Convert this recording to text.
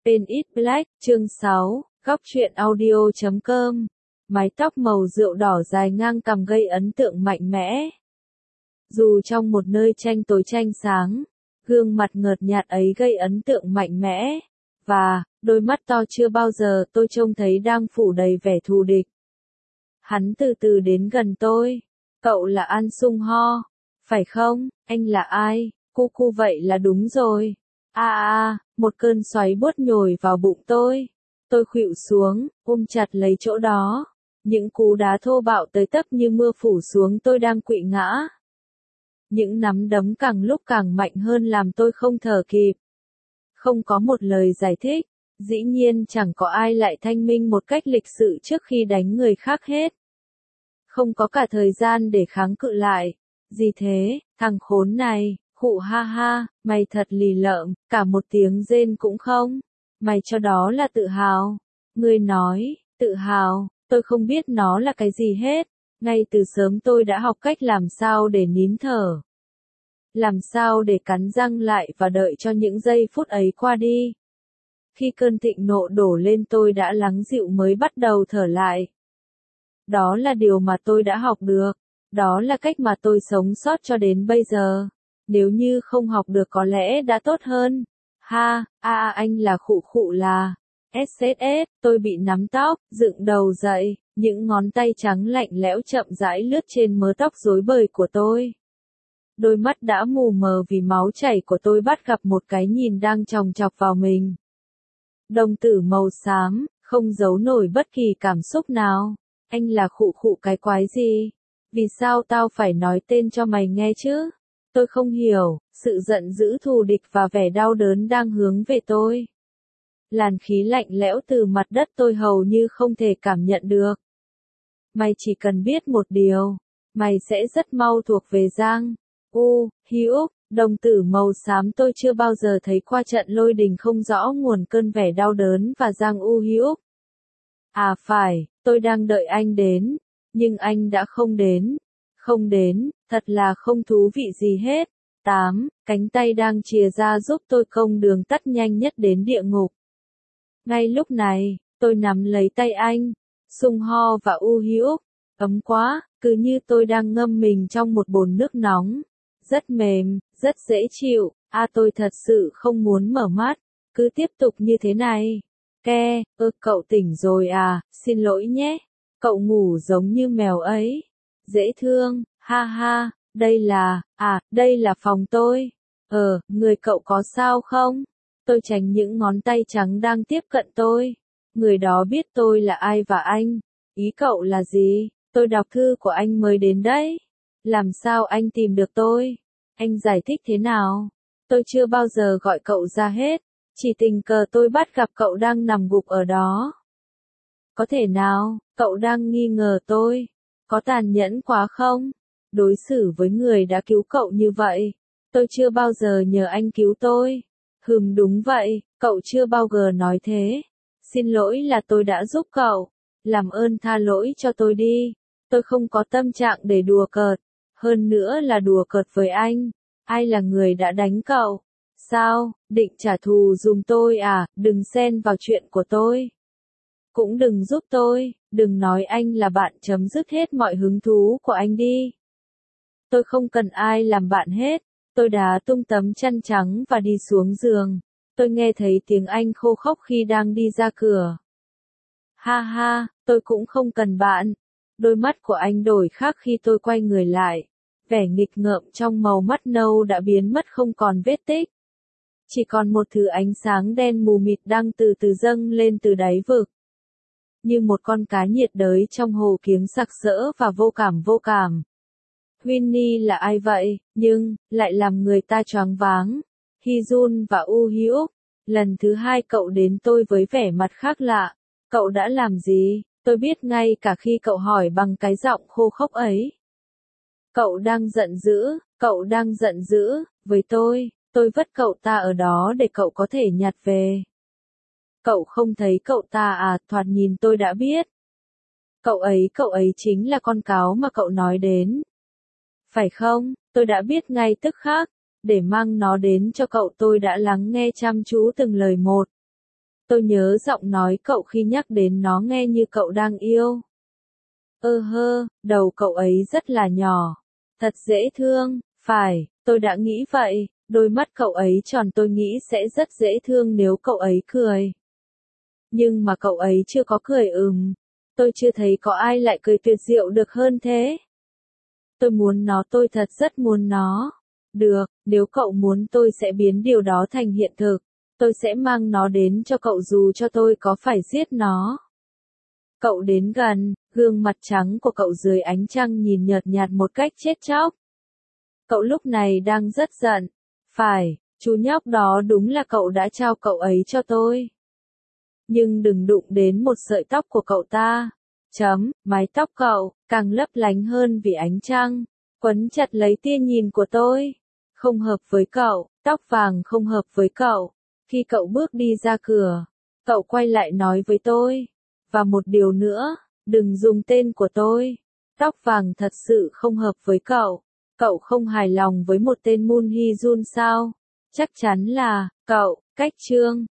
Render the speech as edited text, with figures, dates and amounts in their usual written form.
Pen It Black, chương 6, góc truyện audio.com. Mái tóc màu rượu đỏ dài ngang cằm gây ấn tượng mạnh mẽ. Dù trong một nơi tranh tối tranh sáng, gương mặt ngợt nhạt ấy gây ấn tượng mạnh mẽ, và đôi mắt to chưa bao giờ tôi trông thấy đang phủ đầy vẻ thù địch. Hắn từ từ đến gần tôi. Cậu là An Sung Ho, phải không? Anh là ai? Cu vậy là đúng rồi. Một cơn xoáy buốt nhồi vào bụng tôi. Tôi khuỵu xuống, ôm chặt lấy chỗ đó. Những cú đá thô bạo tới tấp như mưa phủ xuống, tôi đang quỵ ngã. Những nắm đấm càng lúc càng mạnh hơn làm tôi không thở kịp. Không có một lời giải thích, dĩ nhiên chẳng có ai lại thanh minh một cách lịch sự trước khi đánh người khác hết. Không có cả thời gian để kháng cự lại. Gì thế, thằng khốn này, khụ ha ha, mày thật lì lợm, cả một tiếng rên cũng không. Mày cho đó là tự hào. Ngươi nói, tự hào, tôi không biết nó là cái gì hết. Ngay từ sớm tôi đã học cách làm sao để nín thở. Làm sao để cắn răng lại và đợi cho những giây phút ấy qua đi. Khi cơn thịnh nộ đổ lên tôi đã lắng dịu mới bắt đầu thở lại. Đó là điều mà tôi đã học được. Đó là cách mà tôi sống sót cho đến bây giờ. Nếu như không học được có lẽ đã tốt hơn. Anh là khụ là. SSS, tôi bị nắm tóc, dựng đầu dậy, những ngón tay trắng lạnh lẽo chậm rãi lướt trên mớ tóc rối bời của tôi. Đôi mắt đã mù mờ vì máu chảy của tôi bắt gặp một cái nhìn đang chòng chọc vào mình. Đồng tử màu xám, không giấu nổi bất kỳ cảm xúc nào. Anh là khụ cái quái gì? Vì sao tao phải nói tên cho mày nghe chứ? Tôi không hiểu, sự giận dữ thù địch và vẻ đau đớn đang hướng về tôi. Làn khí lạnh lẽo từ mặt đất tôi hầu như không thể cảm nhận được. Mày chỉ cần biết một điều, mày sẽ rất mau thuộc về Giang Hyuk. Đồng tử màu xám tôi chưa bao giờ thấy qua trận lôi đình không rõ nguồn cơn vẻ đau đớn và Giang Hyuk. Phải, tôi đang đợi anh đến, nhưng anh đã không đến. Không đến, thật là không thú vị gì hết. 8. Cánh tay đang chìa ra giúp tôi công đường tắt nhanh nhất đến địa ngục. Ngay lúc này, tôi nắm lấy tay anh, Sung Ho và Hyuk. Ấm quá, cứ như tôi đang ngâm mình trong một bồn nước nóng. Rất mềm, rất dễ chịu. Tôi thật sự không muốn mở mắt. Cứ tiếp tục như thế này. Cậu tỉnh rồi à, xin lỗi nhé. Cậu ngủ giống như mèo ấy. Dễ thương, đây là phòng tôi. Người cậu có sao không? Tôi tránh những ngón tay trắng đang tiếp cận tôi. Người đó biết tôi là ai và anh. Ý cậu là gì? Tôi đọc thư của anh mới đến đấy. Làm sao anh tìm được tôi? Anh giải thích thế nào? Tôi chưa bao giờ gọi cậu ra hết. Chỉ tình cờ tôi bắt gặp cậu đang nằm gục ở đó. Có thể nào, cậu đang nghi ngờ tôi? Có tàn nhẫn quá không? Đối xử với người đã cứu cậu như vậy. Tôi chưa bao giờ nhờ anh cứu tôi. Đúng vậy, cậu chưa bao giờ nói thế. Xin lỗi là tôi đã giúp cậu. Làm ơn tha lỗi cho tôi đi. Tôi không có tâm trạng để đùa cợt. Hơn nữa là đùa cợt với anh. Ai là người đã đánh cậu? Sao, định trả thù giùm tôi à? Đừng xen vào chuyện của tôi. Cũng đừng giúp tôi, đừng nói anh là bạn, chấm dứt hết mọi hứng thú của anh đi. Tôi không cần ai làm bạn hết. Tôi đá tung tấm chăn trắng và đi xuống giường. Tôi nghe thấy tiếng anh khô khốc khi đang đi ra cửa. Tôi cũng không cần bạn. Đôi mắt của anh đổi khác khi tôi quay người lại. Vẻ nghịch ngợm trong màu mắt nâu đã biến mất không còn vết tích. Chỉ còn một thứ ánh sáng đen mù mịt đang từ từ dâng lên từ đáy vực. Như một con cá nhiệt đới trong hồ kiếng sặc sỡ và vô cảm. Winnie là ai vậy, nhưng, lại làm người ta choáng váng. Hyun và Hyuk. Lần thứ hai cậu đến tôi với vẻ mặt khác lạ. Cậu đã làm gì? Tôi biết ngay cả khi cậu hỏi bằng cái giọng khô khốc ấy. Cậu đang giận dữ, với tôi vất cậu ta ở đó để cậu có thể nhặt về. Cậu không thấy cậu ta à? Thoạt nhìn tôi đã biết. Cậu ấy chính là con cáo mà cậu nói đến. Phải không? Tôi đã biết ngay tức khắc. Để mang nó đến cho cậu tôi đã lắng nghe chăm chú từng lời một. Tôi nhớ giọng nói cậu khi nhắc đến nó nghe như cậu đang yêu. Đầu cậu ấy rất là nhỏ. Thật dễ thương, phải, tôi đã nghĩ vậy, đôi mắt cậu ấy tròn tôi nghĩ sẽ rất dễ thương nếu cậu ấy cười. Nhưng mà cậu ấy chưa có cười tôi chưa thấy có ai lại cười tuyệt diệu được hơn thế. Tôi muốn nó, tôi thật rất muốn nó. Được, nếu cậu muốn tôi sẽ biến điều đó thành hiện thực. Tôi sẽ mang nó đến cho cậu dù cho tôi có phải giết nó. Cậu đến gần, gương mặt trắng của cậu dưới ánh trăng nhìn nhợt nhạt một cách chết chóc. Cậu lúc này đang rất giận. Phải, chú nhóc đó đúng là cậu đã trao cậu ấy cho tôi. Nhưng đừng đụng đến một sợi tóc của cậu ta. Mái tóc cậu, càng lấp lánh hơn vì ánh trăng, quấn chặt lấy tia nhìn của tôi. Không hợp với cậu, tóc vàng không hợp với cậu. Khi cậu bước đi ra cửa, cậu quay lại nói với tôi. Và một điều nữa, đừng dùng tên của tôi. Tóc vàng thật sự không hợp với cậu. Cậu không hài lòng với một tên Moon Hee Jun sao? Chắc chắn là, cậu, cách Trương.